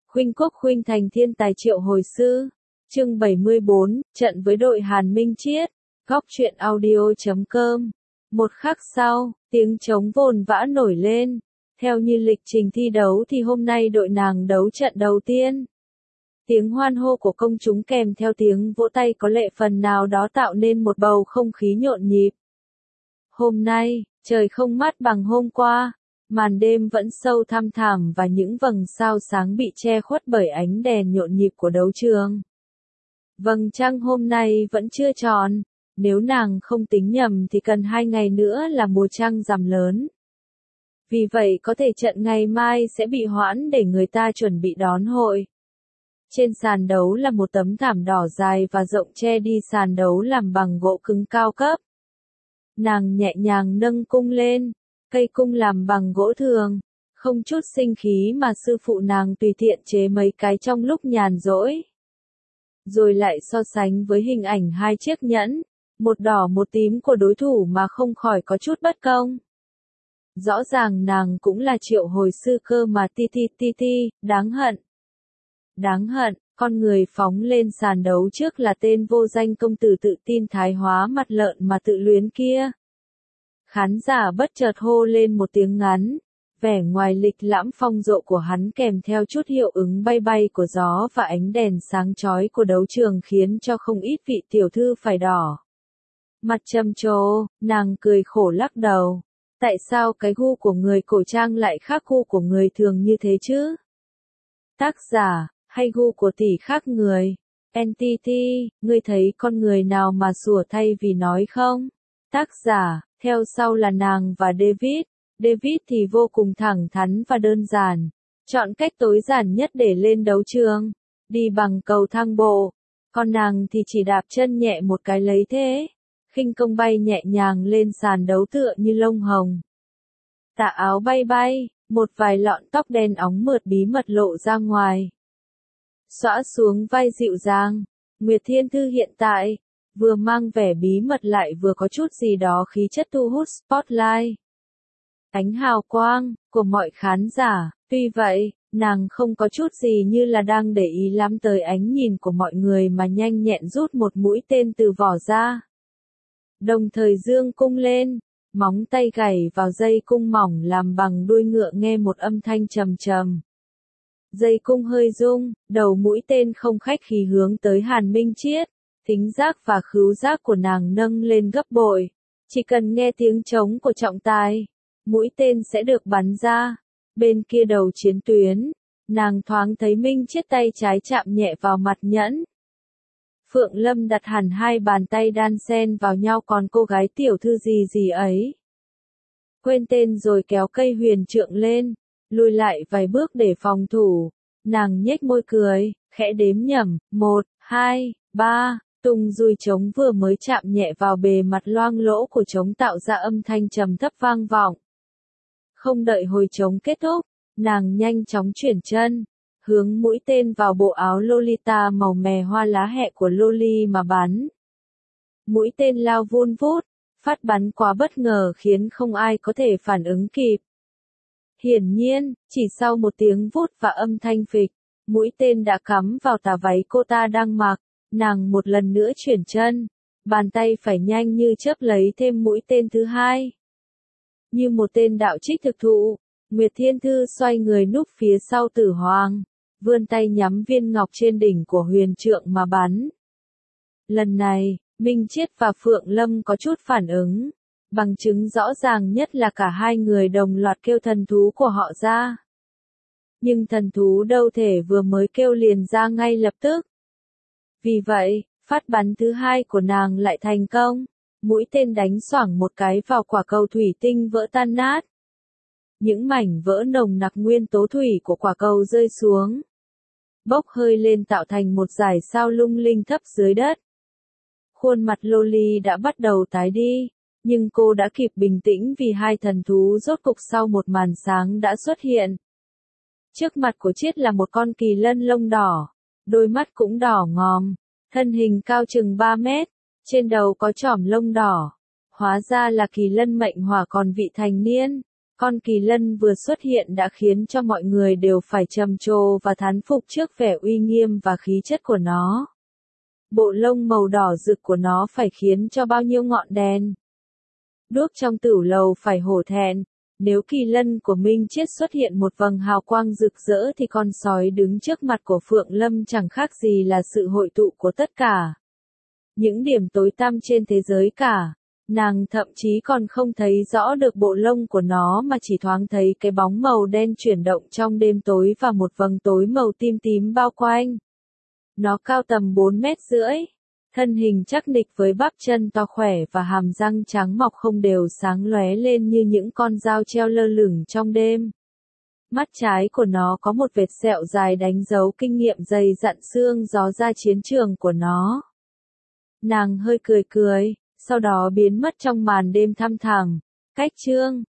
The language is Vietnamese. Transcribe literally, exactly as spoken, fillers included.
Khuynh Quốc khuynh thành thiên tài triệu hồi sư. Chương bảy mươi bốn, trận với đội Hàn Minh Chiết. Góc truyện audio chấm com. Một khắc sau, tiếng trống vồn vã nổi lên. Theo như lịch trình thi đấu thì hôm nay đội nàng đấu trận đầu tiên. Tiếng hoan hô của công chúng kèm theo tiếng vỗ tay có lệ phần nào đó tạo nên một bầu không khí nhộn nhịp. Hôm nay, trời không mát bằng hôm qua. Màn đêm vẫn sâu thăm thẳm và những vầng sao sáng bị che khuất bởi ánh đèn nhộn nhịp của đấu trường. Vầng trăng hôm nay vẫn chưa tròn, nếu nàng không tính nhầm thì cần hai ngày nữa là mùa trăng rằm lớn. Vì vậy có thể trận ngày mai sẽ bị hoãn để người ta chuẩn bị đón hội. Trên sàn đấu là một tấm thảm đỏ dài và rộng che đi sàn đấu làm bằng gỗ cứng cao cấp. Nàng nhẹ nhàng nâng cung lên. Cây cung làm bằng gỗ thường, không chút sinh khí mà sư phụ nàng tùy tiện chế mấy cái trong lúc nhàn rỗi. Rồi lại so sánh với hình ảnh hai chiếc nhẫn, một đỏ một tím của đối thủ mà không khỏi có chút bất công. Rõ ràng nàng cũng là triệu hồi sư cơ mà ti ti ti ti, đáng hận. Đáng hận, con người phóng lên sàn đấu trước là tên vô danh công tử tự tin thái hóa mặt lợn mà tự luyến kia. Khán giả bất chợt hô lên một tiếng ngắn, vẻ ngoài lịch lãm phong độ của hắn kèm theo chút hiệu ứng bay bay của gió và ánh đèn sáng chói của đấu trường khiến cho không ít vị tiểu thư phải đỏ. Mặt trầm trồ, nàng cười khổ lắc đầu. Tại sao cái gu của người cổ trang lại khác gu của người thường như thế chứ? Tác giả, hay gu của tỷ khác người? en tê tê, ngươi thấy con người nào mà sủa thay vì nói không? Tác giả, theo sau là nàng và David. David thì vô cùng thẳng thắn và đơn giản. Chọn cách tối giản nhất để lên đấu trường. Đi bằng cầu thang bộ. Còn nàng thì chỉ đạp chân nhẹ một cái lấy thế. Khinh công bay nhẹ nhàng lên sàn đấu tựa như lông hồng. Tà áo bay bay, một vài lọn tóc đen óng mượt bí mật lộ ra ngoài. Xõa xuống vai dịu dàng. Nguyệt Thiên Thư hiện tại. Vừa mang vẻ bí mật lại vừa có chút gì đó khí chất thu hút spotlight. Ánh hào quang của mọi khán giả, tuy vậy, nàng không có chút gì như là đang để ý lắm tới ánh nhìn của mọi người mà nhanh nhẹn rút một mũi tên từ vỏ ra. Đồng thời dương cung lên, móng tay gảy vào dây cung mỏng làm bằng đuôi ngựa nghe một âm thanh trầm trầm. Dây cung hơi rung, đầu mũi tên không khách khí hướng tới Hàn Minh Chiết. Thính giác và khứu giác của nàng nâng lên gấp bội. Chỉ cần nghe tiếng trống của trọng tài, mũi tên sẽ được bắn ra. Bên kia đầu chiến tuyến, nàng thoáng thấy Minh Chiết tay trái chạm nhẹ vào mặt nhẫn. Phượng Lâm đặt hẳn hai bàn tay đan xen vào nhau, còn cô gái tiểu thư gì gì ấy. Quên tên rồi kéo cây huyền trượng lên, lùi lại vài bước để phòng thủ. Nàng nhếch môi cười, khẽ đếm nhẩm, một, hai, ba. Tung dùi trống vừa mới chạm nhẹ vào bề mặt loang lỗ của trống tạo ra âm thanh trầm thấp vang vọng. Không đợi hồi trống kết thúc, nàng nhanh chóng chuyển chân, hướng mũi tên vào bộ áo Lolita màu mè hoa lá hẹ của Loli mà bắn. Mũi tên lao vun vút, phát bắn quá bất ngờ khiến không ai có thể phản ứng kịp. Hiển nhiên, chỉ sau một tiếng vút và âm thanh phịch, mũi tên đã cắm vào tà váy cô ta đang mặc. Nàng một lần nữa chuyển chân, bàn tay phải nhanh như chớp lấy thêm mũi tên thứ hai. Như một tên đạo trích thực thụ, Nguyệt Thiên Thư xoay người núp phía sau Tử Hoàng, vươn tay nhắm viên ngọc trên đỉnh của huyền trượng mà bắn. Lần này, Minh Chiết và Phượng Lâm có chút phản ứng, bằng chứng rõ ràng nhất là cả hai người đồng loạt kêu thần thú của họ ra. Nhưng thần thú đâu thể vừa mới kêu liền ra ngay lập tức. Vì vậy, phát bắn thứ hai của nàng lại thành công, mũi tên đánh xoảng một cái vào quả cầu thủy tinh vỡ tan nát. Những mảnh vỡ nồng nặc nguyên tố thủy của quả cầu rơi xuống, bốc hơi lên tạo thành một dải sao lung linh thấp dưới đất. Khuôn mặt Loli đã bắt đầu tái đi, nhưng cô đã kịp bình tĩnh vì hai thần thú rốt cục sau một màn sáng đã xuất hiện. Trước mặt của Chiết là một con kỳ lân lông đỏ. Đôi mắt cũng đỏ ngòm, thân hình cao chừng ba mét, trên đầu có chỏm lông đỏ. Hóa ra là kỳ lân mệnh hỏa còn vị thành niên, Con kỳ lân vừa xuất hiện đã khiến cho mọi người đều phải trầm trồ và thán phục trước vẻ uy nghiêm và khí chất của nó. Bộ lông màu đỏ rực của nó phải khiến cho bao nhiêu ngọn đèn đuốc trong tửu lầu phải hổ thẹn. Nếu kỳ lân của Minh Triết xuất hiện một vầng hào quang rực rỡ thì con sói đứng trước mặt của Phượng Lâm chẳng khác gì là sự hội tụ của tất cả những điểm tối tăm trên thế giới cả. Nàng thậm chí còn không thấy rõ được bộ lông của nó mà chỉ thoáng thấy cái bóng màu đen chuyển động trong đêm tối và một vầng tối màu tím tím bao quanh. Nó cao tầm bốn mét rưỡi. Thân hình chắc nịch với bắp chân to khỏe và hàm răng trắng mọc không đều sáng lóe lên như những con dao treo lơ lửng trong đêm. Mắt trái của nó có một vệt sẹo dài đánh dấu kinh nghiệm dày dặn xương gió ra chiến trường của nó. Nàng hơi cười cười, sau đó biến mất trong màn đêm thăm thẳm. Cách chương